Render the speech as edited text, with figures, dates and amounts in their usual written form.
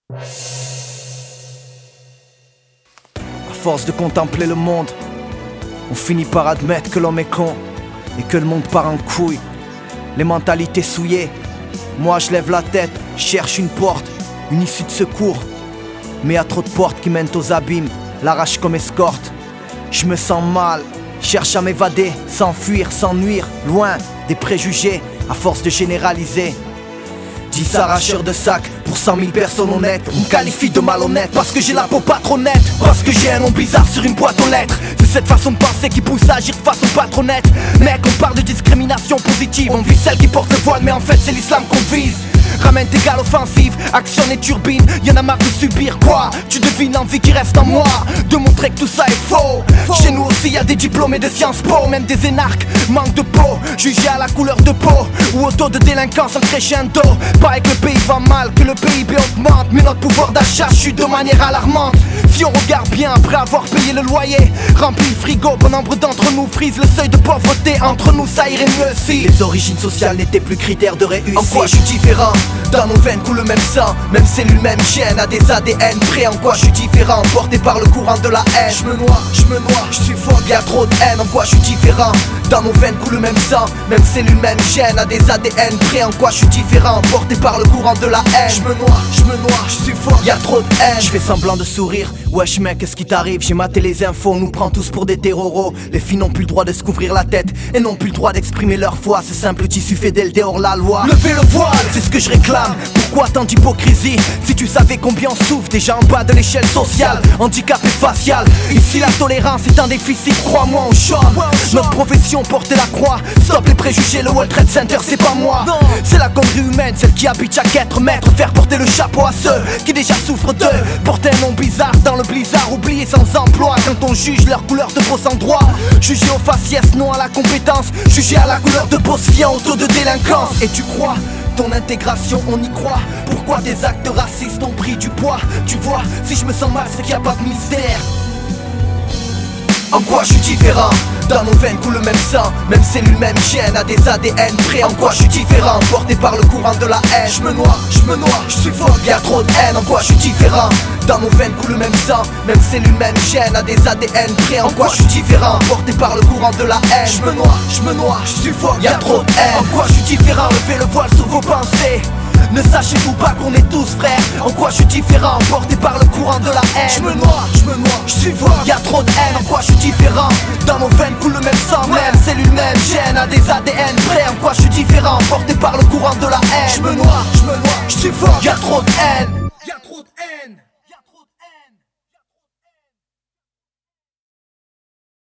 À force de contempler le monde, on finit par admettre que l'homme est con et que le monde part en couille. Les mentalités souillées. Moi je lève la tête, cherche une porte, une issue de secours. Mais y'a trop de portes qui mènent aux abîmes, l'arrache comme escorte. Je me sens mal, cherche à m'évader, s'enfuir, sans nuire, loin des préjugés, à force de généraliser. 10 arracheurs de sacs pour 100 000 personnes honnêtes. On me qualifie de malhonnête parce que j'ai la peau pas trop nette, parce que j'ai un nom bizarre sur une boîte aux lettres. C'est cette façon de penser qui pousse à agir de façon pas trop nette. Mec, on parle de discrimination positive, on vise celle qui porte le voile, mais en fait c'est l'islam qu'on vise. Ramène tes gales offensives, actionne et turbine. Y'en a marre de subir quoi? Tu devines l'envie qui reste en moi de montrer que tout ça est faux. Chez nous aussi y'a des diplômés de Sciences Po, même des énarques, manque de peau, jugés à la couleur de peau ou au taux de délinquance en crescendo. Pareil que le pays va mal, que le PIB augmente, mais notre pouvoir d'achat chute de manière alarmante. Si on regarde bien après avoir payé le loyer, rempli le frigo, bon nombre d'entre nous frise le seuil de pauvreté. Entre nous ça irait mieux si les origines sociales n'étaient plus critères de réussite. En quoi je suis différent? Dans nos veines coule le même sang, même cellule, même gène, a des ADN prêts. En quoi je suis différent, porté par le courant de la haine. Je me noie, je suis fort, y'a trop de haine. En quoi je suis différent? Dans nos veines coule le même sang, même cellule, même gène, a des ADN prêts. En quoi je suis différent, porté par le courant de la haine. Je me noie, je suis fort, y'a trop de haine. Je fais semblant de sourire, wesh mec qu'est-ce qui t'arrive? J'ai maté les infos, on nous prend tous pour des terroros. Les filles n'ont plus le droit de se couvrir la tête et n'ont plus le droit d'exprimer leur foi. Ce simple tissu fait d'elle dehors la loi. Levez le voile, c'est ce que je réclame. Pourquoi tant d'hypocrisie? Si tu savais combien on souffre déjà en bas de l'échelle sociale, handicapé facial. Ici la tolérance est un déficit, crois-moi on chôme. Notre profession porte la croix. Stop les préjugés, le World Trade Center c'est pas moi. C'est la connerie humaine, celle qui habite chaque être maître. Faire porter le chapeau à ceux qui déjà souffrent de porter un nom bizarre dans le blizzard. Oubliés sans emploi quand on juge leur couleur de peau sans droit. Jugé au faciès, non à la compétence. Jugé à la couleur de peau se fiant au taux de délinquance. Et tu crois ton intégration, on y croit. Pourquoi des actes racistes ont pris du poids? Tu vois, si je me sens mal, c'est qu'il n'y a pas de mystère. En quoi je suis différent? Dans nos veines coule le même sang, même cellule, même gène, a des ADN prêts. En quoi je suis différent, porté par le courant de la haine. Je me noie, je suis fort, y'a trop de haine. En quoi je suis différent? Dans nos veines coule le même sang, même cellule, même gène, a des ADN prêts. En quoi je suis différent, porté par le courant de la haine. Je me noie, je suis fort, y'a trop de haine. En quoi je suis différent? Levez le voile sur vos pensées. Ne sachez-vous pas qu'on est tous frères? En quoi je suis différent, porté par le courant de la haine? Je me noie, je suis fort, y'a trop de haine. En quoi je suis différent? Dans nos veines coule le même sang, même cellule, même gène, a des ADN prêts. En quoi je suis différent, porté par le courant de la haine? Je me noie, je suis fort, y'a trop de haine.